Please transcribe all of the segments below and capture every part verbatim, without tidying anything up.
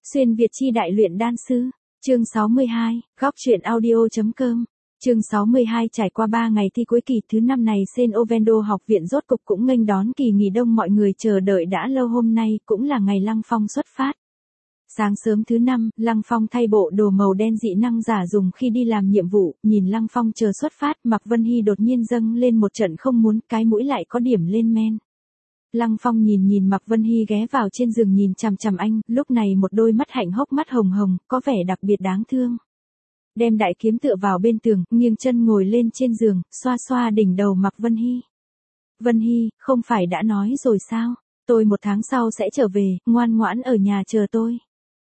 Xuyên Việt chi đại luyện đan sư, chương sáu mươi hai, góc truyện audio.com, chương sáu mươi hai trải qua ba ngày thi cuối kỳ thứ năm này Sen Ovendo học viện rốt cục cũng nghênh đón kỳ nghỉ đông mọi người chờ đợi đã lâu hôm nay cũng là ngày Lăng Phong xuất phát. Sáng sớm thứ năm, Lăng Phong thay bộ đồ màu đen dị năng giả dùng khi đi làm nhiệm vụ, nhìn Lăng Phong chờ xuất phát, Mạc Vân Hy đột nhiên dâng lên một trận không muốn, cái mũi lại có điểm lên men. Lăng Phong nhìn nhìn Mạc Vân Hy ghé vào trên giường nhìn chằm chằm anh, lúc này một đôi mắt hạnh hốc mắt hồng hồng, có vẻ đặc biệt đáng thương. Đem đại kiếm tựa vào bên tường, nghiêng chân ngồi lên trên giường, xoa xoa đỉnh đầu Mạc Vân Hy. Vân Hy, không phải đã nói rồi sao, tôi một tháng sau sẽ trở về, ngoan ngoãn ở nhà chờ tôi.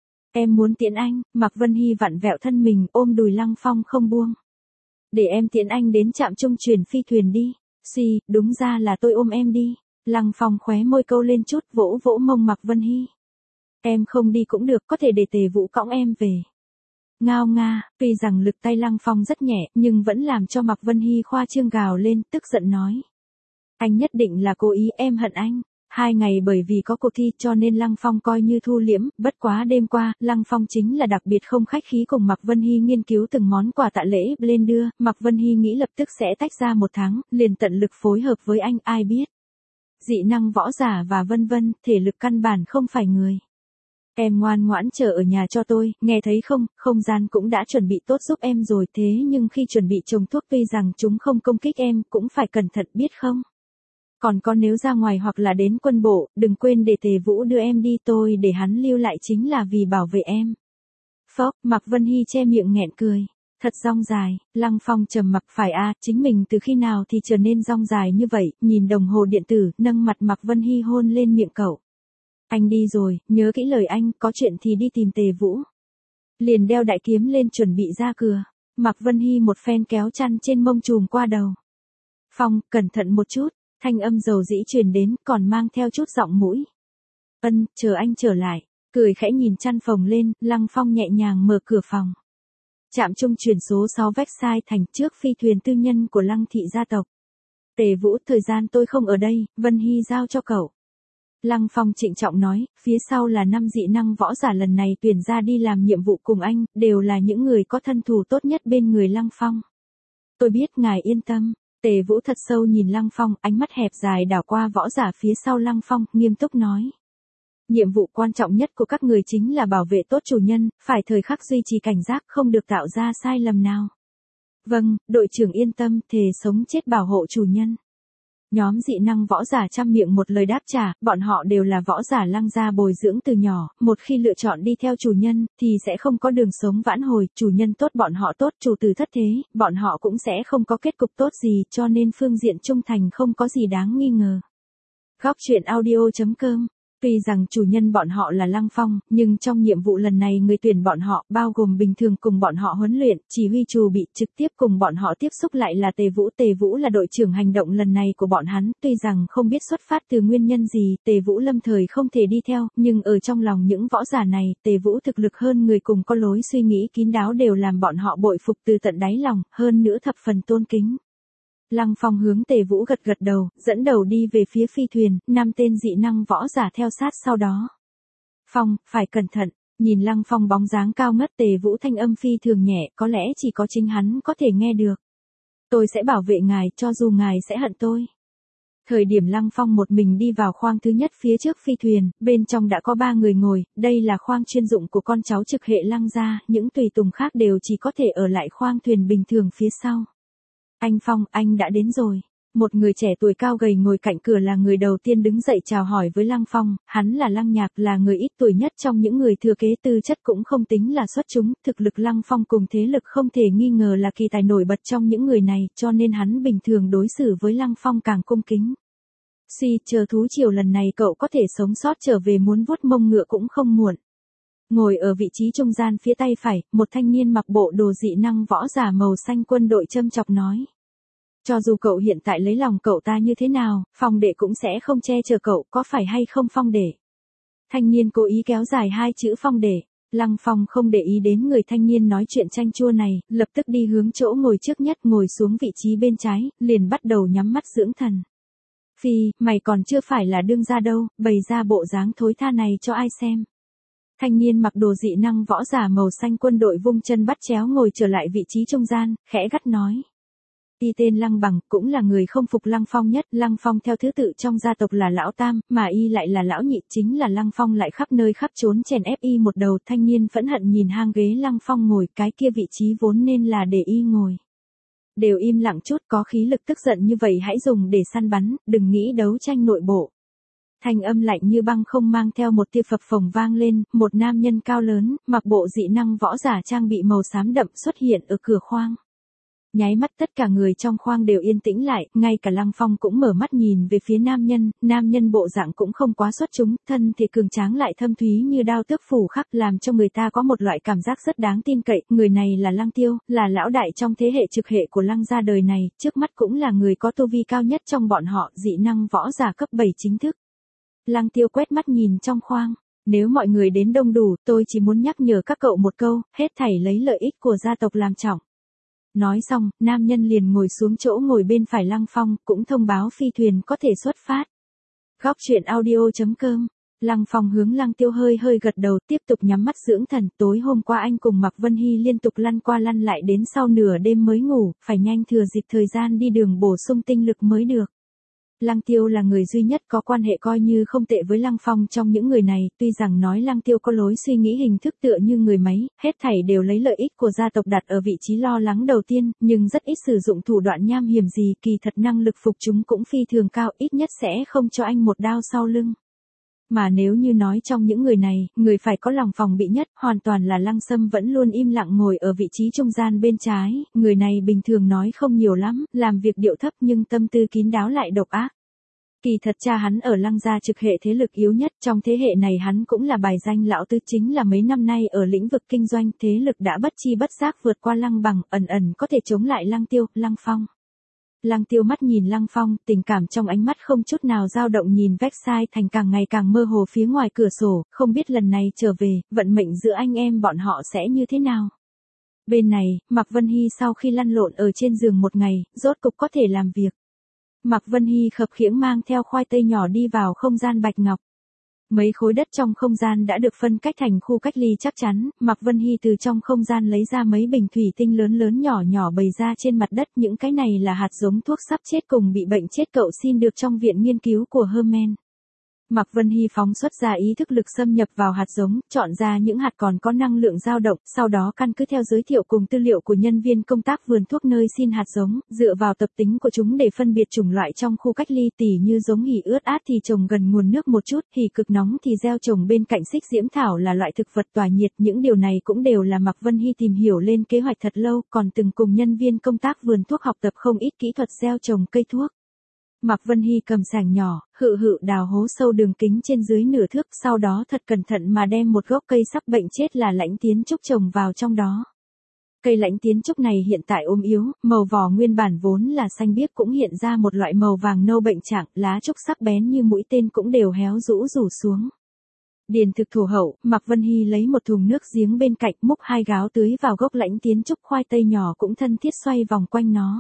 Em muốn tiễn anh, Mạc Vân Hy vặn vẹo thân mình ôm đùi Lăng Phong không buông. Để em tiễn anh đến trạm trung chuyển phi thuyền đi, suy, đúng ra là tôi ôm em đi. Lăng Phong khóe môi câu lên chút vỗ vỗ mông Mạc Vân Hy. Em không đi cũng được, có thể để Tề Vũ cõng em về. Ngao nga, tuy rằng lực tay Lăng Phong rất nhẹ, nhưng vẫn làm cho Mạc Vân Hy khoa trương gào lên, tức giận nói. Anh nhất định là cố ý, em hận anh. Hai ngày bởi vì có cuộc thi cho nên Lăng Phong coi như thu liễm, bất quá đêm qua, Lăng Phong chính là đặc biệt không khách khí cùng Mạc Vân Hy nghiên cứu từng món quà tạ lễ lên đưa, Mạc Vân Hy nghĩ lập tức sẽ tách ra một tháng, liền tận lực phối hợp với anh, ai biết. Dị năng võ giả và vân vân, thể lực căn bản không phải người. Em ngoan ngoãn chờ ở nhà cho tôi, nghe thấy không, không gian cũng đã chuẩn bị tốt giúp em rồi thế nhưng khi chuẩn bị trồng thuốc tuy rằng chúng không công kích em cũng phải cẩn thận biết không. Còn có nếu ra ngoài hoặc là đến quân bộ, đừng quên để Tề Vũ đưa em đi tôi để hắn lưu lại chính là vì bảo vệ em. Phốc, Mạc Vân Hy che miệng nghẹn cười. Thật rong dài, Lăng Phong trầm mặc phải a, à, chính mình từ khi nào thì trở nên rong dài như vậy, nhìn đồng hồ điện tử, nâng mặt Mạc Vân Hy hôn lên miệng cậu. Anh đi rồi, nhớ kỹ lời anh, có chuyện thì đi tìm Tề Vũ. Liền đeo đại kiếm lên chuẩn bị ra cửa, Mạc Vân Hy một phen kéo chăn trên mông trùm qua đầu. Phong, cẩn thận một chút, thanh âm dầu dĩ truyền đến, còn mang theo chút giọng mũi. Ân, chờ anh trở lại, cười khẽ nhìn chăn phồng lên, Lăng Phong nhẹ nhàng mở cửa phòng. Trạm trung chuyển số sáu Vexai thành trước phi thuyền tư nhân của Lăng thị gia tộc. Tề Vũ, thời gian tôi không ở đây, Vân Hy giao cho cậu. Lăng Phong trịnh trọng nói, phía sau là năm dị năng võ giả lần này tuyển ra đi làm nhiệm vụ cùng anh, đều là những người có thân thủ tốt nhất bên người Lăng Phong. Tôi biết ngài yên tâm. Tề Vũ thật sâu nhìn Lăng Phong, ánh mắt hẹp dài đảo qua võ giả phía sau Lăng Phong, nghiêm túc nói. Nhiệm vụ quan trọng nhất của các người chính là bảo vệ tốt chủ nhân, phải thời khắc duy trì cảnh giác, không được tạo ra sai lầm nào. Vâng, đội trưởng yên tâm, thề sống chết bảo hộ chủ nhân. Nhóm dị năng võ giả trăm miệng một lời đáp trả, bọn họ đều là võ giả Lăng gia bồi dưỡng từ nhỏ, một khi lựa chọn đi theo chủ nhân, thì sẽ không có đường sống vãn hồi, chủ nhân tốt bọn họ tốt, chủ tử thất thế, bọn họ cũng sẽ không có kết cục tốt gì, cho nên phương diện trung thành không có gì đáng nghi ngờ. Góc truyện audio.com. Tuy rằng chủ nhân bọn họ là Lăng Phong, nhưng trong nhiệm vụ lần này người tuyển bọn họ, bao gồm bình thường cùng bọn họ huấn luyện, chỉ huy trù bị, trực tiếp cùng bọn họ tiếp xúc lại là Tề Vũ. Tề Vũ là đội trưởng hành động lần này của bọn hắn, tuy rằng không biết xuất phát từ nguyên nhân gì, Tề Vũ lâm thời không thể đi theo, nhưng ở trong lòng những võ giả này, Tề Vũ thực lực hơn người cùng có lối suy nghĩ kín đáo đều làm bọn họ bội phục từ tận đáy lòng, hơn nữa thập phần tôn kính. Lăng Phong hướng Tề Vũ gật gật đầu, dẫn đầu đi về phía phi thuyền, năm tên dị năng võ giả theo sát sau đó. Phong, phải cẩn thận, nhìn Lăng Phong bóng dáng cao ngất Tề Vũ thanh âm phi thường nhẹ, có lẽ chỉ có chính hắn có thể nghe được. Tôi sẽ bảo vệ ngài, cho dù ngài sẽ hận tôi. Thời điểm Lăng Phong một mình đi vào khoang thứ nhất phía trước phi thuyền, bên trong đã có ba người ngồi, đây là khoang chuyên dụng của con cháu trực hệ Lăng gia, những tùy tùng khác đều chỉ có thể ở lại khoang thuyền bình thường phía sau. Anh Phong, anh đã đến rồi. Một người trẻ tuổi cao gầy ngồi cạnh cửa là người đầu tiên đứng dậy chào hỏi với Lăng Phong, hắn là Lăng Nhạc, là người ít tuổi nhất trong những người thừa kế, tư chất cũng không tính là xuất chúng, thực lực Lăng Phong cùng thế lực không thể nghi ngờ là kỳ tài nổi bật trong những người này, cho nên hắn bình thường đối xử với Lăng Phong càng cung kính. Suy, chờ thú triều lần này cậu có thể sống sót trở về muốn vuốt mông ngựa cũng không muộn. Ngồi ở vị trí trung gian phía tay phải, một thanh niên mặc bộ đồ dị năng võ giả màu xanh quân đội châm chọc nói. Cho dù cậu hiện tại lấy lòng cậu ta như thế nào, Phong đệ cũng sẽ không che chở cậu, có phải hay không Phong đệ? Thanh niên cố ý kéo dài hai chữ Phong đệ. Lăng Phong không để ý đến người thanh niên nói chuyện chanh chua này, lập tức đi hướng chỗ ngồi trước nhất, ngồi xuống vị trí bên trái, liền bắt đầu nhắm mắt dưỡng thần. Phi, mày còn chưa phải là đương gia đâu, bày ra bộ dáng thối tha này cho ai xem. Thanh niên mặc đồ dị năng võ giả màu xanh quân đội vung chân bắt chéo ngồi trở lại vị trí trung gian, khẽ gắt nói. Y tên Lăng Bằng, cũng là người không phục Lăng Phong nhất. Lăng Phong theo thứ tự trong gia tộc là lão tam, mà y lại là lão nhị, chính là Lăng Phong lại khắp nơi khắp trốn chèn ép y một đầu. Thanh niên phẫn hận nhìn hang ghế Lăng Phong ngồi, cái kia vị trí vốn nên là để y ngồi. Đều im lặng chút, có khí lực tức giận như vậy hãy dùng để săn bắn, đừng nghĩ đấu tranh nội bộ. Thanh âm lạnh như băng không mang theo một tia phập phồng vang lên, một nam nhân cao lớn, mặc bộ dị năng võ giả trang bị màu xám đậm xuất hiện ở cửa khoang. Nháy mắt tất cả người trong khoang đều yên tĩnh lại, ngay cả Lăng Phong cũng mở mắt nhìn về phía nam nhân, nam nhân bộ dạng cũng không quá xuất chúng, thân thể cường tráng lại thâm thúy như đao tước phủ khắc làm cho người ta có một loại cảm giác rất đáng tin cậy, người này là Lăng Tiêu, là lão đại trong thế hệ trực hệ của Lăng gia đời này, trước mắt cũng là người có tu vi cao nhất trong bọn họ, dị năng võ giả cấp bảy chính thức. Lăng Tiêu quét mắt nhìn trong khoang. Nếu mọi người đến đông đủ, tôi chỉ muốn nhắc nhở các cậu một câu, hết thảy lấy lợi ích của gia tộc làm trọng. Nói xong, nam nhân liền ngồi xuống chỗ ngồi bên phải Lăng Phong, cũng thông báo phi thuyền có thể xuất phát. Góc truyện audio chấm com. Lăng Phong hướng Lăng Tiêu hơi hơi gật đầu, tiếp tục nhắm mắt dưỡng thần. Tối hôm qua anh cùng Mạc Vân Hy liên tục lăn qua lăn lại đến sau nửa đêm mới ngủ, phải nhanh thừa dịp thời gian đi đường bổ sung tinh lực mới được. Lăng Tiêu là người duy nhất có quan hệ coi như không tệ với Lăng Phong trong những người này, tuy rằng nói Lăng Tiêu có lối suy nghĩ hình thức tựa như người máy, hết thảy đều lấy lợi ích của gia tộc đặt ở vị trí lo lắng đầu tiên, nhưng rất ít sử dụng thủ đoạn nham hiểm gì, kỳ thật năng lực phục chúng cũng phi thường cao, ít nhất sẽ không cho anh một đao sau lưng. Mà nếu như nói trong những người này, người phải có lòng phòng bị nhất, hoàn toàn là Lăng Sâm vẫn luôn im lặng ngồi ở vị trí trung gian bên trái, người này bình thường nói không nhiều lắm, làm việc điệu thấp nhưng tâm tư kín đáo lại độc ác. Kỳ thật cha hắn ở Lăng gia trực hệ thế lực yếu nhất, trong thế hệ này hắn cũng là bài danh lão tứ, chính là mấy năm nay ở lĩnh vực kinh doanh thế lực đã bất chi bất giác vượt qua Lăng Bằng, ẩn ẩn có thể chống lại Lăng Tiêu, Lăng Phong. Lăng Tiêu mắt nhìn Lăng Phong, tình cảm trong ánh mắt không chút nào dao động nhìn vách sai thành càng ngày càng mơ hồ phía ngoài cửa sổ, không biết lần này trở về, vận mệnh giữa anh em bọn họ sẽ như thế nào. Bên này, Mạc Vân Hy sau khi lăn lộn ở trên giường một ngày, rốt cục có thể làm việc. Mạc Vân Hy khập khiễng mang theo khoai tây nhỏ đi vào không gian bạch ngọc. Mấy khối đất trong không gian đã được phân cách thành khu cách ly chắc chắn, Mạc Vân Hy từ trong không gian lấy ra mấy bình thủy tinh lớn lớn nhỏ nhỏ bày ra trên mặt đất, những cái này là hạt giống thuốc sắp chết cùng bị bệnh chết cậu xin được trong viện nghiên cứu của Herman. Mạc Vân Hy phóng xuất ra ý thức lực xâm nhập vào hạt giống, chọn ra những hạt còn có năng lượng dao động, sau đó căn cứ theo giới thiệu cùng tư liệu của nhân viên công tác vườn thuốc nơi xin hạt giống, dựa vào tập tính của chúng để phân biệt chủng loại trong khu cách ly, tỉ như giống hỉ ướt át thì trồng gần nguồn nước một chút, hỉ cực nóng thì gieo trồng bên cạnh xích diễm thảo là loại thực vật tỏa nhiệt, những điều này cũng đều là Mạc Vân Hy tìm hiểu lên kế hoạch thật lâu, còn từng cùng nhân viên công tác vườn thuốc học tập không ít kỹ thuật gieo trồng cây thuốc. Mạc Vân Hy cầm sàng nhỏ, hự hự đào hố sâu đường kính trên dưới nửa thước, sau đó thật cẩn thận mà đem một gốc cây sắp bệnh chết là lãnh tiến trúc trồng vào trong đó. Cây lãnh tiến trúc này hiện tại ốm yếu, màu vỏ nguyên bản vốn là xanh biếc cũng hiện ra một loại màu vàng nâu bệnh trạng, lá trúc sắc bén như mũi tên cũng đều héo rũ rủ xuống. Điền thực thổ hậu, Mạc Vân Hy lấy một thùng nước giếng bên cạnh, múc hai gáo tưới vào gốc lãnh tiến trúc, khoai tây nhỏ cũng thân thiết xoay vòng quanh nó.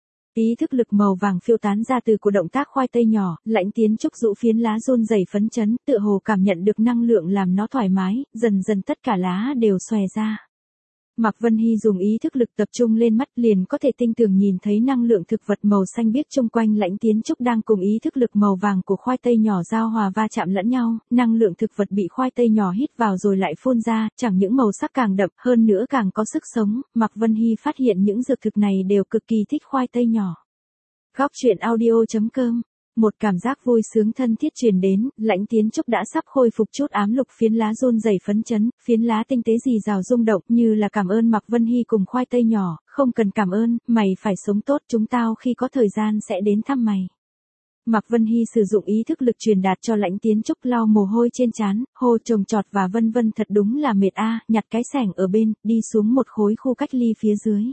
Ý thức lực màu vàng phiêu tán ra từ của động tác khoai tây nhỏ, lãnh tiến trúc dụ phiến lá run rẩy phấn chấn, tựa hồ cảm nhận được năng lượng làm nó thoải mái, dần dần tất cả lá đều xòe ra. Mạc Vân Hy dùng ý thức lực tập trung lên mắt liền có thể tinh tường nhìn thấy năng lượng thực vật màu xanh biếc chung quanh lãnh tiến trúc đang cùng ý thức lực màu vàng của khoai tây nhỏ giao hòa va chạm lẫn nhau, năng lượng thực vật bị khoai tây nhỏ hít vào rồi lại phun ra, chẳng những màu sắc càng đậm hơn nữa càng có sức sống, Mạc Vân Hy phát hiện những dược thực này đều cực kỳ thích khoai tây nhỏ. Góc truyện audio chấm com. Một cảm giác vui sướng thân thiết truyền đến, lãnh tiến trúc đã sắp khôi phục chút ám lục, phiến lá run rẩy phấn chấn, phiến lá tinh tế rì rào rung động như là cảm ơn Mạc Vân Hy cùng khoai tây nhỏ, không cần cảm ơn, mày phải sống tốt, chúng tao khi có thời gian sẽ đến thăm mày. Mạc Vân Hy sử dụng ý thức lực truyền đạt cho lãnh tiến trúc, lau mồ hôi trên trán, hô trồng trọt và vân vân, thật đúng là mệt a, nhặt cái xẻng ở bên, đi xuống một khối khu cách ly phía dưới.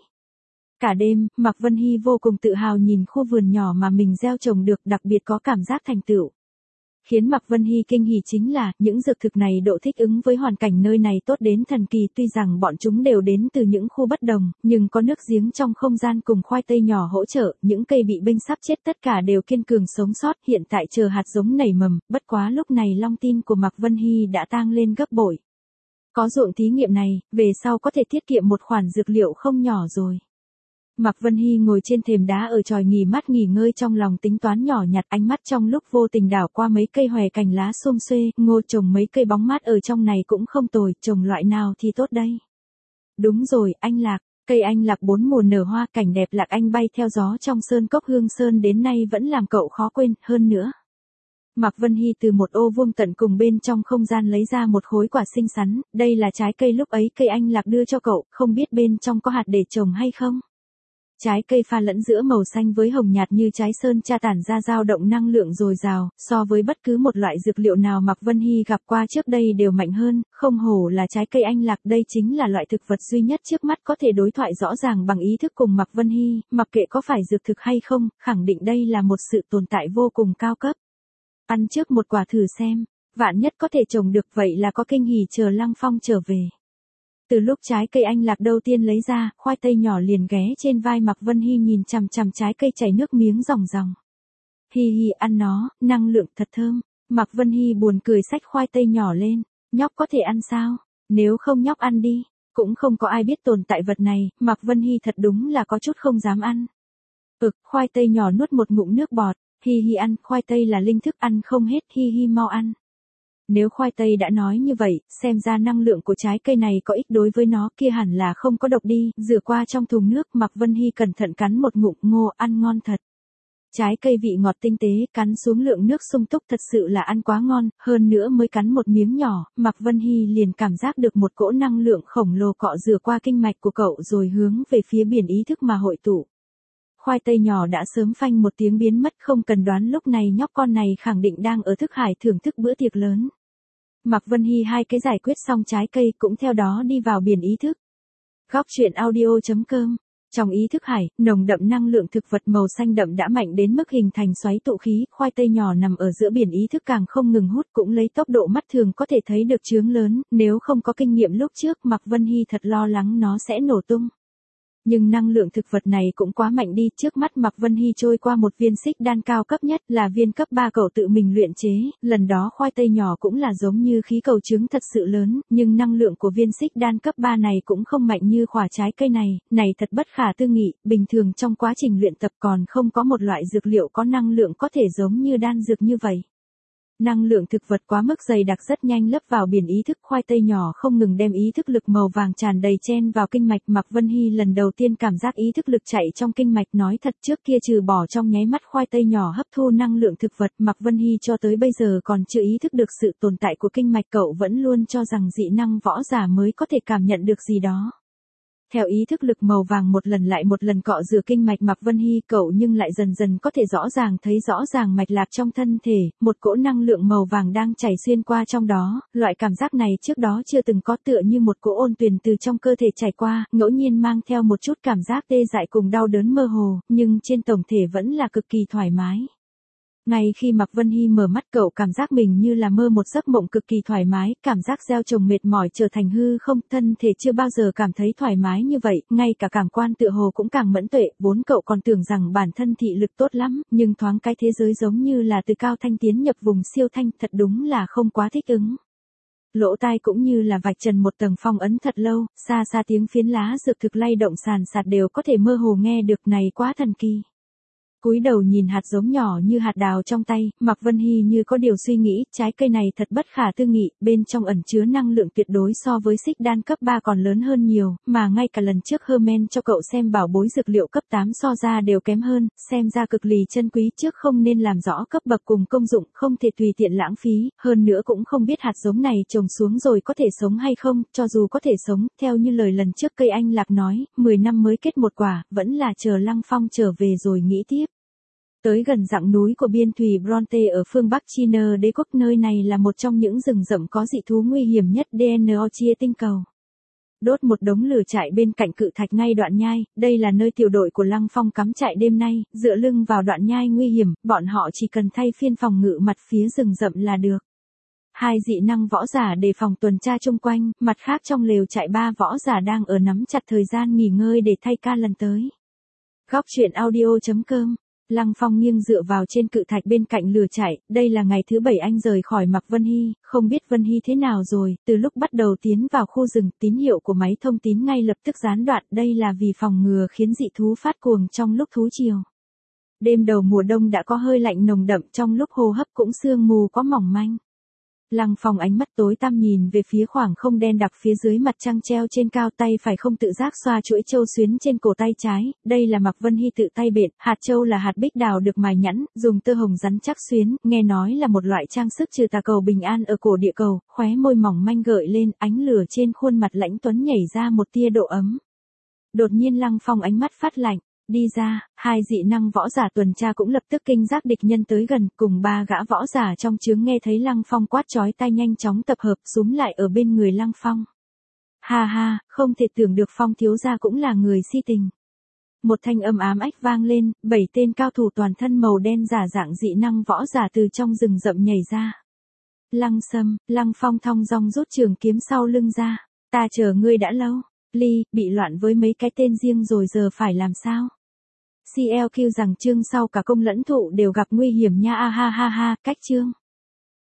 Cả đêm, Mạc Vân Hy vô cùng tự hào nhìn khu vườn nhỏ mà mình gieo trồng được, đặc biệt có cảm giác thành tựu. Khiến Mạc Vân Hy kinh hỉ chính là, những dược thực này độ thích ứng với hoàn cảnh nơi này tốt đến thần kỳ, tuy rằng bọn chúng đều đến từ những khu bất đồng, nhưng có nước giếng trong không gian cùng khoai tây nhỏ hỗ trợ, những cây bị bệnh sắp chết tất cả đều kiên cường sống sót, hiện tại chờ hạt giống nảy mầm, bất quá lúc này long tin của Mạc Vân Hy đã tang lên gấp bội. Có ruộng thí nghiệm này, về sau có thể tiết kiệm một khoản dược liệu không nhỏ rồi. Mạc Vân Hy ngồi trên thềm đá ở chòi nghỉ mát nghỉ ngơi trong lòng tính toán nhỏ nhặt, ánh mắt trong lúc vô tình đảo qua mấy cây hòe cành lá xum xuê, ngô trồng mấy cây bóng mát ở trong này cũng không tồi, trồng loại nào thì tốt đây. Đúng rồi, anh lạc, cây anh lạc bốn mùa nở hoa, cảnh đẹp lạc anh bay theo gió trong sơn cốc Hương Sơn đến nay vẫn làm cậu khó quên, hơn nữa. Mạc Vân Hy từ một ô vuông tận cùng bên trong không gian lấy ra một khối quả xinh xắn, đây là trái cây lúc ấy cây anh lạc đưa cho cậu, không biết bên trong có hạt để trồng hay không. Trái cây pha lẫn giữa màu xanh với hồng nhạt như trái sơn tra tản ra dao động năng lượng dồi dào, so với bất cứ một loại dược liệu nào Mạc Vân Hy gặp qua trước đây đều mạnh hơn, không hổ là trái cây anh lạc, đây chính là loại thực vật duy nhất trước mắt có thể đối thoại rõ ràng bằng ý thức cùng Mạc Vân Hy, mặc kệ có phải dược thực hay không, khẳng định đây là một sự tồn tại vô cùng cao cấp. Ăn trước một quả thử xem, vạn nhất có thể trồng được vậy là có kinh hỉ chờ Lăng Phong trở về. Từ lúc trái cây anh lạc đầu tiên lấy ra, khoai tây nhỏ liền ghé trên vai Mạc Vân Hy nhìn chằm chằm trái cây chảy nước miếng ròng ròng. Hi hi ăn nó, năng lượng thật thơm. Mạc Vân Hy buồn cười xách khoai tây nhỏ lên, nhóc có thể ăn sao? Nếu không nhóc ăn đi, cũng không có ai biết tồn tại vật này, Mạc Vân Hy thật đúng là có chút không dám ăn. Ực, khoai tây nhỏ nuốt một ngụm nước bọt, hi hi ăn, khoai tây là linh thức ăn không hết, hi hi mau ăn. Nếu khoai tây đã nói như vậy, xem ra năng lượng của trái cây này có ích đối với nó, kia hẳn là không có độc đi, rửa qua trong thùng nước, Mạc Vân Hy cẩn thận cắn một ngụm, ngô, ăn ngon thật. Trái cây vị ngọt tinh tế, cắn xuống lượng nước sung túc thật sự là ăn quá ngon, hơn nữa mới cắn một miếng nhỏ, Mạc Vân Hy liền cảm giác được một cỗ năng lượng khổng lồ cọ rửa qua kinh mạch của cậu rồi hướng về phía biển ý thức mà hội tụ. Khoai tây nhỏ đã sớm phanh một tiếng biến mất, không cần đoán lúc này nhóc con này khẳng định đang ở thức hải thưởng thức bữa tiệc lớn. Mạc Vân Hy hai cái giải quyết xong trái cây cũng theo đó đi vào biển ý thức. Góc truyện audio chấm com. Trong ý thức hải, nồng đậm năng lượng thực vật màu xanh đậm đã mạnh đến mức hình thành xoáy tụ khí, khoai tây nhỏ nằm ở giữa biển ý thức càng không ngừng hút, cũng lấy tốc độ mắt thường có thể thấy được chướng lớn, nếu không có kinh nghiệm lúc trước Mạc Vân Hy thật lo lắng nó sẽ nổ tung. Nhưng năng lượng thực vật này cũng quá mạnh đi, trước mắt Mạc Vân Hy trôi qua một viên xích đan cao cấp nhất là viên cấp ba cậu tự mình luyện chế, lần đó khoai tây nhỏ cũng là giống như khí cầu trứng thật sự lớn, nhưng năng lượng của viên xích đan cấp ba này cũng không mạnh như quả trái cây này, này thật bất khả tư nghị, bình thường trong quá trình luyện tập còn không có một loại dược liệu có năng lượng có thể giống như đan dược như vậy. Năng lượng thực vật quá mức dày đặc rất nhanh lấp vào biển ý thức, khoai tây nhỏ không ngừng đem ý thức lực màu vàng tràn đầy chen vào kinh mạch. Mạc Vân Hy lần đầu tiên cảm giác ý thức lực chạy trong kinh mạch, nói thật trước kia trừ bỏ trong nháy mắt khoai tây nhỏ hấp thu năng lượng thực vật, Mạc Vân Hy cho tới bây giờ còn chưa ý thức được sự tồn tại của kinh mạch, cậu vẫn luôn cho rằng dị năng võ giả mới có thể cảm nhận được gì đó. Theo ý thức lực màu vàng một lần lại một lần cọ rửa kinh mạch Mạc Vân Hy, cậu nhưng lại dần dần có thể rõ ràng thấy rõ ràng mạch lạc trong thân thể, một cỗ năng lượng màu vàng đang chảy xuyên qua trong đó, loại cảm giác này trước đó chưa từng có, tựa như một cỗ ôn tuyền từ trong cơ thể chảy qua, ngẫu nhiên mang theo một chút cảm giác tê dại cùng đau đớn mơ hồ, nhưng trên tổng thể vẫn là cực kỳ thoải mái. Ngay khi Mạc Vân Hy mở mắt cậu cảm giác mình như là mơ một giấc mộng cực kỳ thoải mái, cảm giác gieo trồng mệt mỏi trở thành hư không, thân thể chưa bao giờ cảm thấy thoải mái như vậy, ngay cả cảm quan tựa hồ cũng càng mẫn tuệ, vốn cậu còn tưởng rằng bản thân thị lực tốt lắm, nhưng thoáng cái thế giới giống như là từ cao thanh tiến nhập vùng siêu thanh, thật đúng là không quá thích ứng. Lỗ tai cũng như là vạch trần một tầng phong ấn thật lâu, xa xa tiếng phiến lá dược thực lay động sàn sạt đều có thể mơ hồ nghe được, này quá thần kỳ. Cúi đầu nhìn hạt giống nhỏ như hạt đào trong tay, Mạc Vân Hy như có điều suy nghĩ, trái cây này thật bất khả tư nghị, bên trong ẩn chứa năng lượng tuyệt đối so với xích đan cấp ba còn lớn hơn nhiều, mà ngay cả lần trước Herman cho cậu xem bảo bối dược liệu cấp tám so ra đều kém hơn, xem ra cực lì chân quý, trước không nên làm rõ cấp bậc cùng công dụng, không thể tùy tiện lãng phí, hơn nữa cũng không biết hạt giống này trồng xuống rồi có thể sống hay không, cho dù có thể sống, theo như lời lần trước cây anh lạc nói, mười năm mới kết một quả, vẫn là chờ Lăng Phong trở về rồi nghĩ tiếp. Tới gần dặng núi của biên thùy Bronte ở phương Bắc China đế quốc, nơi này là một trong những rừng rậm có dị thú nguy hiểm nhất đê en o chia tinh cầu. Đốt một đống lửa trại bên cạnh cự thạch ngay đoạn nhai, đây là nơi tiểu đội của Lăng Phong cắm trại đêm nay, dựa lưng vào đoạn nhai nguy hiểm, bọn họ chỉ cần thay phiên phòng ngự mặt phía rừng rậm là được. Hai dị năng võ giả đề phòng tuần tra chung quanh, mặt khác trong lều trại ba võ giả đang ở nắm chặt thời gian nghỉ ngơi để thay ca lần tới. Góc truyện audio chấm com Lăng Phong nghiêng dựa vào trên cự thạch bên cạnh lửa chạy, đây là ngày thứ bảy anh rời khỏi Mạc Vân Hy, không biết Vân Hy thế nào rồi, từ lúc bắt đầu tiến vào khu rừng, tín hiệu của máy thông tín ngay lập tức gián đoạn, đây là vì phòng ngừa khiến dị thú phát cuồng trong lúc thú triều. Đêm đầu mùa đông đã có hơi lạnh nồng đậm, trong lúc hô hấp cũng sương mù có mỏng manh. Lăng Phong ánh mắt tối tăm nhìn về phía khoảng không đen đặc phía dưới mặt trăng treo trên cao, tay phải không tự giác xoa chuỗi châu xuyến trên cổ tay trái, đây là Mạc Vân Hy tự tay bện, hạt châu là hạt bích đào được mài nhẵn, dùng tơ hồng rắn chắc xuyến, nghe nói là một loại trang sức trừ tà cầu bình an ở cổ địa cầu, khóe môi mỏng manh gợi lên, ánh lửa trên khuôn mặt lãnh tuấn nhảy ra một tia độ ấm. Đột nhiên Lăng Phong ánh mắt phát lạnh. Đi ra, hai dị năng võ giả tuần tra cũng lập tức kinh giác địch nhân tới gần, cùng ba gã võ giả trong chướng nghe thấy Lăng Phong quát chói tai nhanh chóng tập hợp xúm lại ở bên người Lăng Phong. Ha ha, không thể tưởng được Phong thiếu gia cũng là người si tình. Một thanh âm ám ách vang lên, bảy tên cao thủ toàn thân màu đen giả dạng dị năng võ giả từ trong rừng rậm nhảy ra. Lăng Sâm, Lăng Phong thong dong rút trường kiếm sau lưng ra, ta chờ ngươi đã lâu, Ly, bị loạn với mấy cái tên riêng rồi giờ phải làm sao? xê lờ quy rằng chương sau cả công lẫn thụ đều gặp nguy hiểm nha, a ha ha ha, cách chương.